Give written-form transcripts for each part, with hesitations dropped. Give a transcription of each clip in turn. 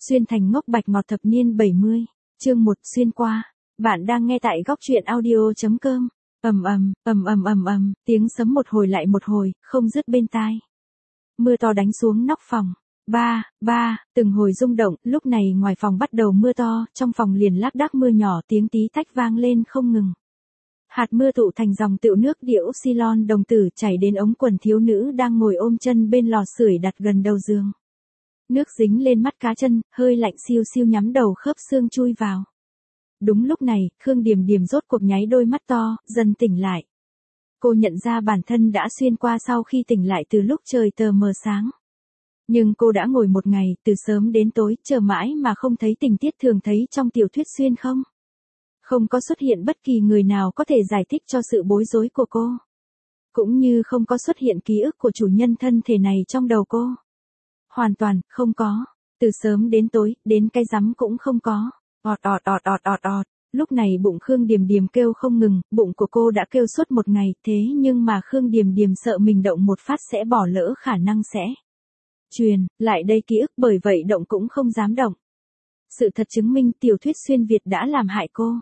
Xuyên thành ngốc bạch ngọt thập niên 70, chương 1 xuyên qua. Bạn đang nghe tại góc truyện audio.com. Tiếng sấm một hồi lại một hồi, không dứt bên tai. Mưa to đánh xuống nóc phòng. Từng hồi rung động, lúc này ngoài phòng bắt đầu mưa to, trong phòng liền lác đác mưa nhỏ, tiếng tí tách vang lên không ngừng. Hạt mưa tụ thành dòng tựu nước dioxylon đồng tử chảy đến ống quần thiếu nữ đang ngồi ôm chân bên lò sưởi đặt gần đầu giường. Nước dính lên mắt cá chân, hơi lạnh siêu siêu nhắm đầu khớp xương chui vào. Đúng lúc này, Khương Điềm Điềm rốt cuộc nháy đôi mắt to, dần tỉnh lại. Cô nhận ra bản thân đã xuyên qua sau khi tỉnh lại từ lúc trời tờ mờ sáng. Nhưng cô đã ngồi một ngày, từ sớm đến tối, chờ mãi mà không thấy tình tiết thường thấy trong tiểu thuyết xuyên không. Không có xuất hiện bất kỳ người nào có thể giải thích cho sự bối rối của cô. Cũng như không có xuất hiện ký ức của chủ nhân thân thể này trong đầu cô. Hoàn toàn, không có. Từ sớm đến tối, đến cái rắm cũng không có. Ọt. Lúc này bụng Khương Điềm Điềm kêu không ngừng, bụng của cô đã kêu suốt một ngày, thế nhưng mà Khương Điềm Điềm sợ mình động một phát sẽ bỏ lỡ khả năng sẽ truyền lại đây ký ức, bởi vậy động cũng không dám động. Sự thật chứng minh tiểu thuyết xuyên Việt đã làm hại cô.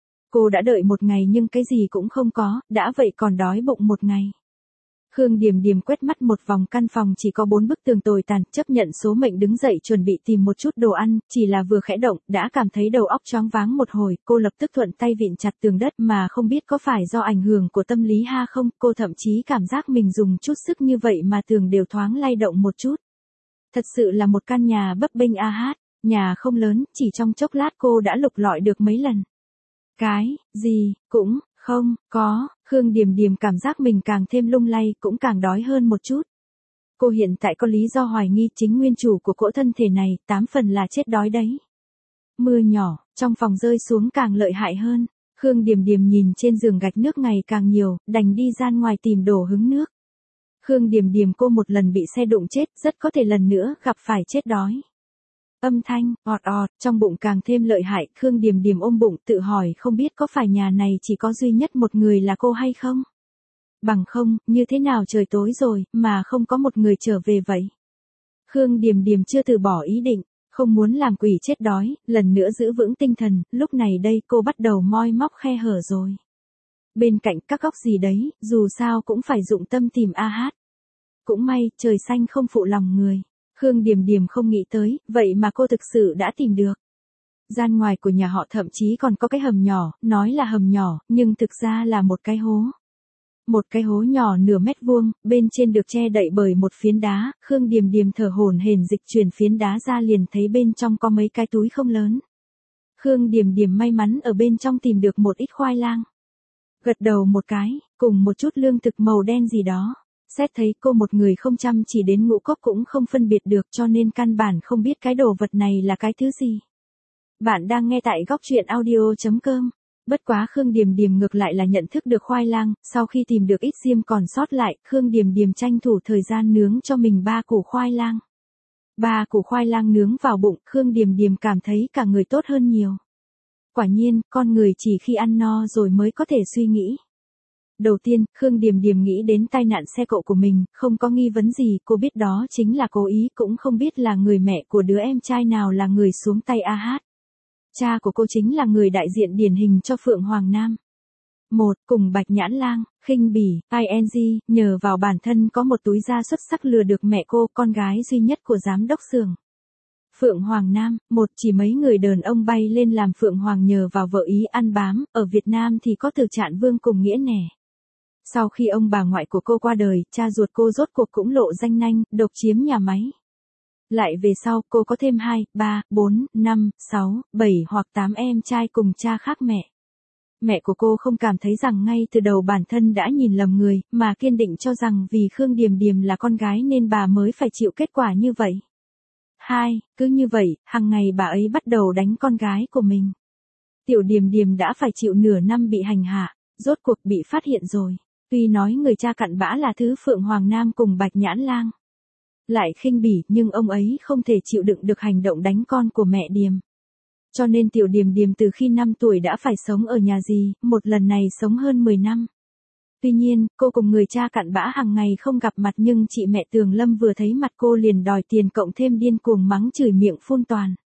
Cô đã đợi một ngày nhưng cái gì cũng không có, đã vậy còn đói bụng một ngày. Khương Điềm Điềm quét mắt một vòng căn phòng chỉ có 4 bức tường tồi tàn, chấp nhận số mệnh đứng dậy chuẩn bị tìm một chút đồ ăn, chỉ là vừa khẽ động, đã cảm thấy đầu óc choáng váng một hồi, cô lập tức thuận tay vịn chặt tường đất mà không biết có phải do ảnh hưởng của tâm lý ha không, cô thậm chí cảm giác mình dùng chút sức như vậy mà tường đều thoáng lay động một chút. Thật sự là một căn nhà bấp bênh nhà không lớn, chỉ trong chốc lát cô đã lục lọi được mấy lần. Cái gì cũng không có, Khương Điềm Điềm cảm giác mình càng thêm lung lay, cũng càng đói hơn một chút. Cô hiện tại có lý do hoài nghi chính nguyên chủ của cỗ thân thể này, 8 phần là chết đói đấy. Mưa nhỏ, trong phòng rơi xuống càng lợi hại hơn. Khương Điềm Điềm nhìn trên giường gạch nước ngày càng nhiều, đành đi ra ngoài tìm đồ hứng nước. Khương Điềm Điềm cô một lần bị xe đụng chết, rất có thể lần nữa gặp phải chết đói. Âm thanh, ọt, trong bụng càng thêm lợi hại, Khương Điềm Điềm ôm bụng tự hỏi không biết có phải nhà này chỉ có duy nhất một người là cô hay không? Bằng không, như thế nào trời tối rồi, mà không có một người trở về vậy? Khương Điềm Điềm chưa từ bỏ ý định, không muốn làm quỷ chết đói, lần nữa giữ vững tinh thần, lúc này đây cô bắt đầu moi móc khe hở rồi. Bên cạnh các góc gì đấy, dù sao cũng phải dụng tâm tìm Cũng may, trời xanh không phụ lòng người. Khương Điềm Điềm không nghĩ tới, vậy mà cô thực sự đã tìm được. Gian ngoài của nhà họ thậm chí còn có cái hầm nhỏ, nói là hầm nhỏ, nhưng thực ra là một cái hố. Một cái hố nhỏ nửa mét vuông, bên trên được che đậy bởi một phiến đá, Khương Điềm Điềm thở hổn hển dịch chuyển phiến đá ra liền thấy bên trong có mấy cái túi không lớn. Khương Điềm Điềm may mắn ở bên trong tìm được một ít khoai lang. Gật đầu một cái, cùng một chút lương thực màu đen gì đó. Xét thấy cô một người không chăm chỉ đến ngũ cốc cũng không phân biệt được cho nên căn bản không biết cái đồ vật này là cái thứ gì. Bạn đang nghe tại góc truyện audio.com. Bất quá Khương Điềm Điềm ngược lại là nhận thức được khoai lang, sau khi tìm được ít diêm còn sót lại, Khương Điềm Điềm tranh thủ thời gian nướng cho mình 3 củ khoai lang. 3 củ khoai lang nướng vào bụng, Khương Điềm Điềm cảm thấy cả người tốt hơn nhiều. Quả nhiên, con người chỉ khi ăn no rồi mới có thể suy nghĩ. Đầu tiên, Khương Điềm Điềm nghĩ đến tai nạn xe cộ của mình, không có nghi vấn gì, cô biết đó chính là cố ý, cũng không biết là người mẹ của đứa em trai nào là người xuống tay Cha của cô chính là người đại diện điển hình cho Phượng Hoàng Nam. Cùng Bạch Nhãn Lang, khinh bỉ, ing, nhờ vào bản thân có một túi da xuất sắc lừa được mẹ cô, con gái duy nhất của giám đốc xưởng. Phượng Hoàng Nam, chỉ mấy người đàn ông bay lên làm Phượng Hoàng nhờ vào vợ ý ăn bám, ở Việt Nam thì có Từ Trạn Vương cùng Nghĩa Nẻ. Sau khi ông bà ngoại của cô qua đời, cha ruột cô rốt cuộc cũng lộ danh nanh, độc chiếm nhà máy. Lại về sau, cô có thêm 2, 3, 4, 5, 6, 7 hoặc 8 em trai cùng cha khác mẹ. Mẹ của cô không cảm thấy rằng ngay từ đầu bản thân đã nhìn lầm người, mà kiên định cho rằng vì Khương Điềm Điềm là con gái nên bà mới phải chịu kết quả như vậy. Cứ như vậy, hàng ngày bà ấy bắt đầu đánh con gái của mình. Tiểu Điềm Điềm đã phải chịu nửa năm bị hành hạ, rốt cuộc bị phát hiện rồi. Tuy nói người cha cặn bã là thứ Phượng Hoàng Nam cùng Bạch Nhãn Lang lại khinh bỉ, nhưng ông ấy không thể chịu đựng được hành động đánh con của mẹ Điềm. Cho nên tiểu Điềm Điềm từ khi 5 tuổi đã phải sống ở nhà dì, một lần này sống hơn 10 năm. Tuy nhiên, cô cùng người cha cặn bã hàng ngày không gặp mặt nhưng chị mẹ Tường Lâm vừa thấy mặt cô liền đòi tiền cộng thêm điên cuồng mắng chửi miệng phun toàn.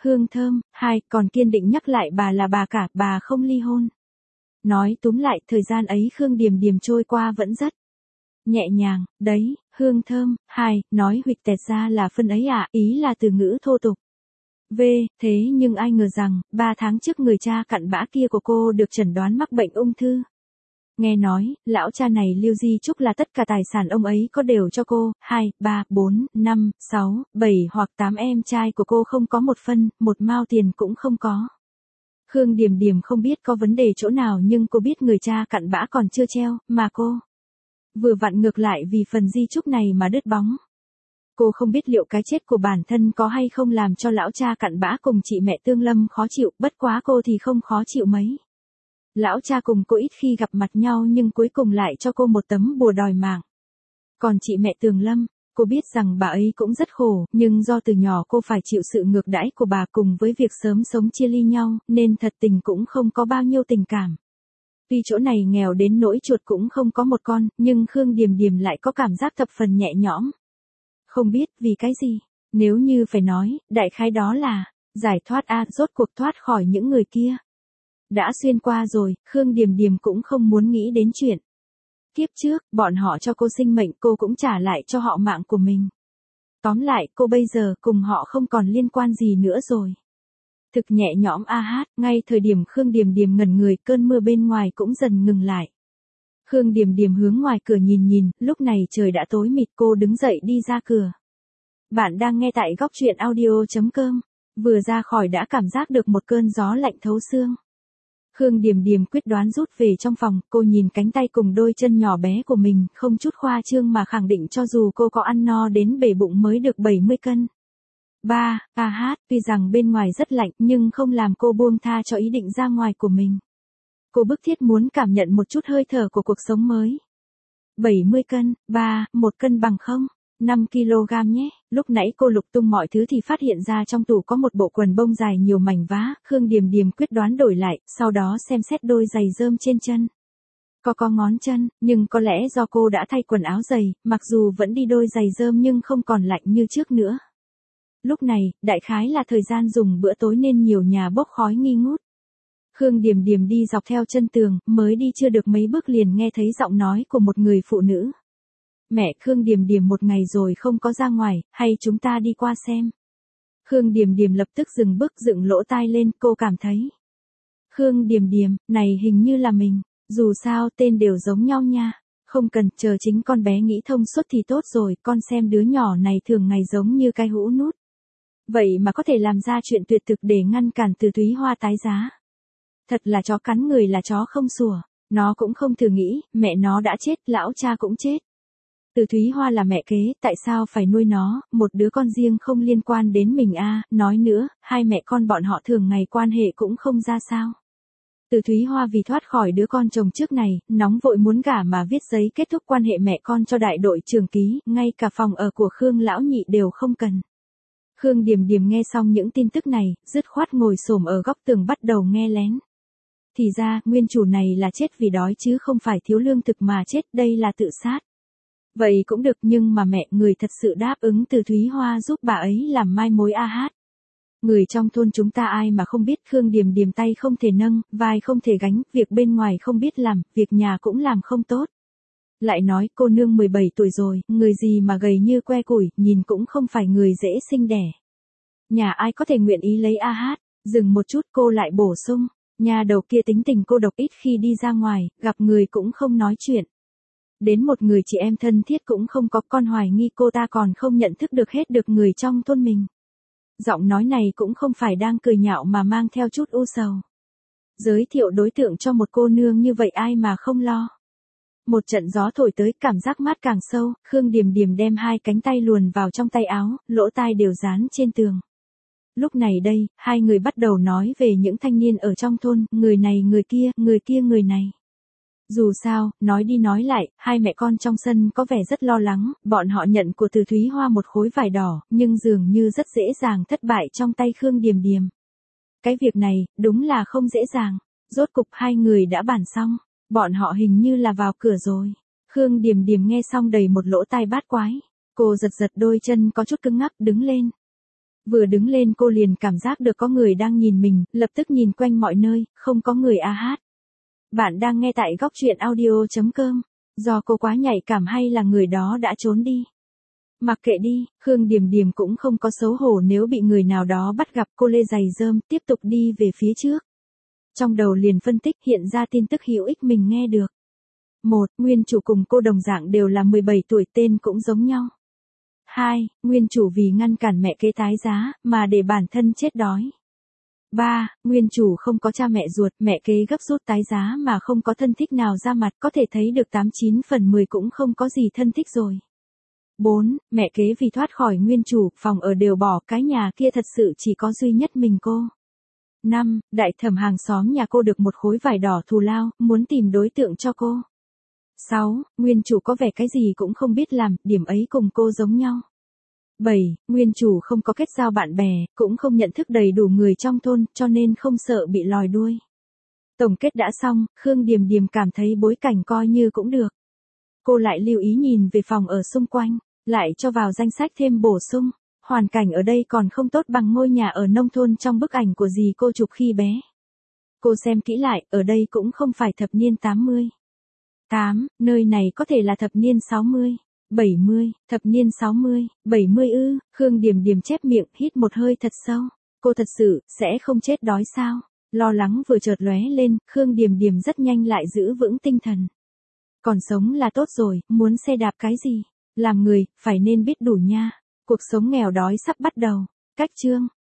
hương thơm, 2, còn kiên định nhắc lại bà là bà cả, bà không ly hôn. Nói túm lại, thời gian ấy Khương Điềm Điềm trôi qua vẫn rất nhẹ nhàng, đấy, hương thơm, 2, nói huỵch tẹt ra là phân ấy à, ý là từ ngữ thô tục. Thế nhưng ai ngờ rằng, 3 tháng trước người cha cặn bã kia của cô được chẩn đoán mắc bệnh ung thư. Nghe nói, lão cha này lưu di chúc là tất cả tài sản ông ấy có đều cho cô, 2, 3, 4, 5, 6, 7 hoặc 8 em trai của cô không có một phân, một mao tiền cũng không có. Khương Điềm Điềm không biết có vấn đề chỗ nào nhưng cô biết người cha cặn bã còn chưa treo, mà cô vừa vặn ngược lại vì phần di chúc này mà đứt bóng. Cô không biết liệu cái chết của bản thân có hay không làm cho lão cha cặn bã cùng chị mẹ Tương Lâm khó chịu, bất quá cô thì không khó chịu mấy. Lão cha cùng cô ít khi gặp mặt nhau nhưng cuối cùng lại cho cô một tấm bùa đòi mạng. Còn chị mẹ Tường Lâm, cô biết rằng bà ấy cũng rất khổ, nhưng do từ nhỏ cô phải chịu sự ngược đãi của bà cùng với việc sớm sống chia ly nhau, nên thật tình cũng không có bao nhiêu tình cảm. Tuy chỗ này nghèo đến nỗi chuột cũng không có một con, nhưng Khương Điềm Điềm lại có cảm giác thập phần nhẹ nhõm. Không biết vì cái gì, nếu như phải nói, đại khái đó là giải thoát rốt cuộc thoát khỏi những người kia. Đã xuyên qua rồi, Khương Điềm Điềm cũng không muốn nghĩ đến chuyện kiếp trước, bọn họ cho cô sinh mệnh, cô cũng trả lại cho họ mạng của mình. Tóm lại, cô bây giờ cùng họ không còn liên quan gì nữa rồi. Thực nhẹ nhõm ngay thời điểm Khương Điềm Điềm ngẩn người, cơn mưa bên ngoài cũng dần ngừng lại. Khương Điềm Điềm hướng ngoài cửa nhìn, lúc này trời đã tối mịt, cô đứng dậy đi ra cửa. Bạn đang nghe tại góc truyện audio.com, vừa ra khỏi đã cảm giác được một cơn gió lạnh thấu xương. Khương Điềm Điềm quyết đoán rút về trong phòng, cô nhìn cánh tay cùng đôi chân nhỏ bé của mình, không chút khoa trương mà khẳng định cho dù cô có ăn no đến bể bụng mới được 70 cân. 3. Tuy rằng bên ngoài rất lạnh nhưng không làm cô buông tha cho ý định ra ngoài của mình. Cô bức thiết muốn cảm nhận một chút hơi thở của cuộc sống mới. 70 cân, 1 cân bằng không? 5 kg nhé. Lúc nãy cô lục tung mọi thứ thì phát hiện ra trong tủ có một bộ quần bông dài nhiều mảnh vá, Khương Điềm Điềm quyết đoán đổi lại, sau đó xem xét đôi giày rơm trên chân. Có ngón chân, nhưng có lẽ do cô đã thay quần áo giày, mặc dù vẫn đi đôi giày rơm nhưng không còn lạnh như trước nữa. Lúc này, đại khái là thời gian dùng bữa tối nên nhiều nhà bốc khói nghi ngút. Khương Điềm Điềm đi dọc theo chân tường, mới đi chưa được mấy bước liền nghe thấy giọng nói của một người phụ nữ. Mẹ, Khương Điềm Điềm một ngày rồi không có ra ngoài, hay chúng ta đi qua xem. Khương Điềm Điềm lập tức dừng bước dựng lỗ tai lên, cô cảm thấy. Khương Điềm Điềm, này hình như là mình, dù sao tên đều giống nhau nha. Không cần, chờ chính con bé nghĩ thông suốt thì tốt rồi, con xem đứa nhỏ này thường ngày giống như cái hũ nút. Vậy mà có thể làm ra chuyện tuyệt thực để ngăn cản Từ Thúy Hoa tái giá. Thật là chó cắn người là chó không sủa, nó cũng không thử nghĩ, mẹ nó đã chết, lão cha cũng chết. Từ Thúy Hoa là mẹ kế, tại sao phải nuôi nó, một đứa con riêng không liên quan đến mình nói nữa, hai mẹ con bọn họ thường ngày quan hệ cũng không ra sao. Từ Thúy Hoa vì thoát khỏi đứa con chồng trước này, nóng vội muốn gả mà viết giấy kết thúc quan hệ mẹ con cho đại đội trưởng ký, ngay cả phòng ở của Khương lão nhị đều không cần. Khương Điềm Điềm nghe xong những tin tức này, dứt khoát ngồi xổm ở góc tường bắt đầu nghe lén. Thì ra, nguyên chủ này là chết vì đói chứ không phải thiếu lương thực mà chết, đây là tự sát. Vậy cũng được, nhưng mà mẹ người thật sự đáp ứng Từ Thúy Hoa giúp bà ấy làm mai mối Người trong thôn chúng ta ai mà không biết Khương Điềm Điềm tay không thể nâng, vai không thể gánh, việc bên ngoài không biết làm, việc nhà cũng làm không tốt. Lại nói cô nương 17 tuổi rồi, người gì mà gầy như que củi, nhìn cũng không phải người dễ sinh đẻ. Nhà ai có thể nguyện ý lấy Dừng một chút cô lại bổ sung, nhà đầu kia tính tình cô độc, ít khi đi ra ngoài, gặp người cũng không nói chuyện. Đến một người chị em thân thiết cũng không có, con hoài nghi cô ta còn không nhận thức được hết được người trong thôn mình. Giọng nói này cũng không phải đang cười nhạo mà mang theo chút u sầu. Giới thiệu đối tượng cho một cô nương như vậy ai mà không lo. Một trận gió thổi tới, cảm giác mát càng sâu, Khương Điềm Điềm đem hai cánh tay luồn vào trong tay áo, lỗ tai đều dán trên tường. Lúc này đây, hai người bắt đầu nói về những thanh niên ở trong thôn, người này người kia, người kia người này. Dù sao, nói đi nói lại, hai mẹ con trong sân có vẻ rất lo lắng, bọn họ nhận của Từ Thúy Hoa một khối vải đỏ, nhưng dường như rất dễ dàng thất bại trong tay Khương Điềm Điềm. Cái việc này, đúng là không dễ dàng. Rốt cục hai người đã bàn xong, bọn họ hình như là vào cửa rồi. Khương Điềm Điềm nghe xong đầy một lỗ tai bát quái. Cô giật giật đôi chân có chút cứng ngắc đứng lên. Vừa đứng lên cô liền cảm giác được có người đang nhìn mình, lập tức nhìn quanh mọi nơi, không có người a hát. Bạn đang nghe tại góc truyện audio.com. Do cô quá nhạy cảm hay là người đó đã trốn đi? Mặc kệ đi, Khương Điềm Điềm cũng không có xấu hổ nếu bị người nào đó bắt gặp. Cô lê giày rơm tiếp tục đi về phía trước. Trong đầu liền phân tích hiện ra tin tức hữu ích mình nghe được. 1. Nguyên chủ cùng cô đồng dạng đều là 17 tuổi, tên cũng giống nhau. 2. Nguyên chủ vì ngăn cản mẹ kế tái giá, mà để bản thân chết đói. 3. Nguyên chủ không có cha mẹ ruột, mẹ kế gấp rút tái giá mà không có thân thích nào ra mặt, có thể thấy được 89 phần 10 cũng không có gì thân thích rồi. 4. Mẹ kế vì thoát khỏi nguyên chủ, phòng ở đều bỏ, cái nhà kia thật sự chỉ có duy nhất mình cô. 5. Đại thẩm hàng xóm nhà cô được một khối vải đỏ thù lao, muốn tìm đối tượng cho cô. 6. Nguyên chủ có vẻ cái gì cũng không biết làm, điểm ấy cùng cô giống nhau. 7. Nguyên chủ không có kết giao bạn bè, cũng không nhận thức đầy đủ người trong thôn, cho nên không sợ bị lòi đuôi. Tổng kết đã xong, Khương Điềm Điềm cảm thấy bối cảnh coi như cũng được. Cô lại lưu ý nhìn về phòng ở xung quanh, lại cho vào danh sách thêm bổ sung. Hoàn cảnh ở đây còn không tốt bằng ngôi nhà ở nông thôn trong bức ảnh của dì cô chụp khi bé. Cô xem kỹ lại, ở đây cũng không phải thập niên 80. 8. Nơi này có thể là thập niên 60. 70, thập niên 60, 70 ư? Khương Điềm Điềm chép miệng, hít một hơi thật sâu. Cô thật sự sẽ không chết đói sao? Lo lắng vừa chợt lóe lên, Khương Điềm Điềm rất nhanh lại giữ vững tinh thần. Còn sống là tốt rồi, muốn xe đạp cái gì? Làm người, phải nên biết đủ nha. Cuộc sống nghèo đói sắp bắt đầu. Cách chương